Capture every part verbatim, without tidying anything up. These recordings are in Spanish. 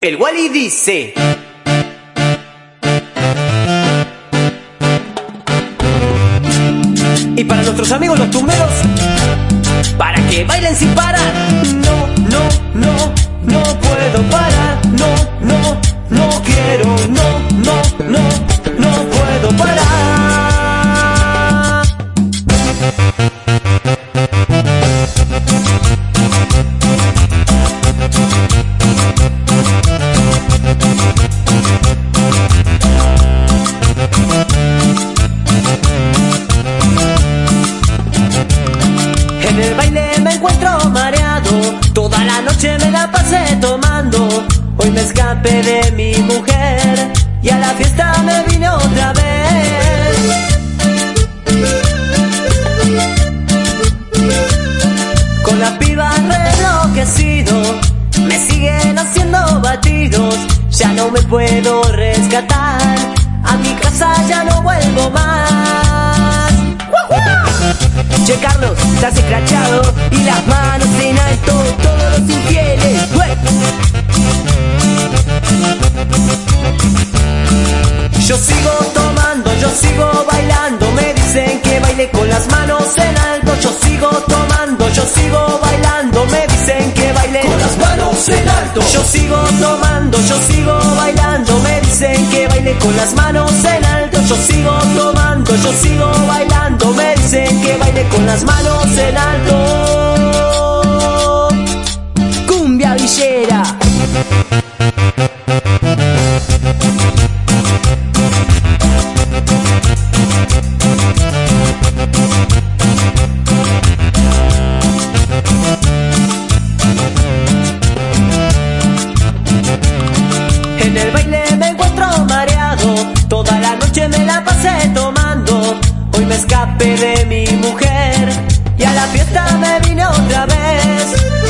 El Wally dice: y para nuestros amigos los tumberos, para que bailen sin parar. No, no, no, no puedo parar. No, no, no quiero. No, no, no, no puedo parar. En el baile me encuentro mareado, toda la noche me la pasé tomando. Hoy me escapé de mi mujer y a la fiesta me vine otra vez. Con la piba enloquecido, me siguen haciendo batidos. Ya no me puedo rescatar, a mi casa ya no vuelvo más. Che Carlos, estás escrachado y las manos en alto, todos los infieles. ¡Ué! Yo sigo tomando, yo sigo bailando, me dicen que baile con las manos en alto. Yo sigo tomando, yo sigo bailando, me dicen que baile con las manos en alto. Yo sigo tomando, yo sigo bailando, me dicen que baile con las manos en alto. Yo sigo tomando, yo sigo bailando, me dicen que baile con las manos en alto. Cumbia villera. En el baile me encuentro mareado, toda la noche me la pasé tomando. Hoy me escapé de mi mujer y a la fiesta me vine otra vez.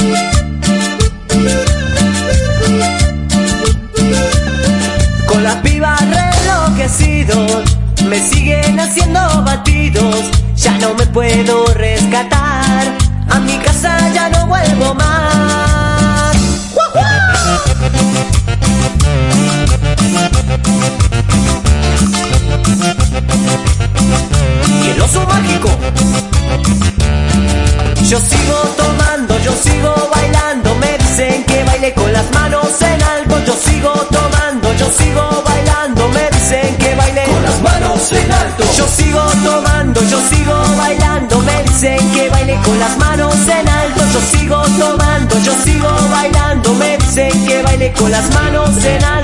Con las pibas re enloquecidos, me siguen haciendo batidos. Ya no me puedo rescatar, a mi casa ya no vuelvo más. Y el oso mágico. Yo sigo tomando, yo sigo bailando, me dicen que baile con las manos en alto. Yo sigo tomando, yo sigo bailando, me dicen que baile con las manos en alto. Yo sigo tomando, yo sigo bailando, me dicen que baile con las manos en alto. Yo sigo tomando, yo sigo bailando, me dicen que baile con las manos en alto.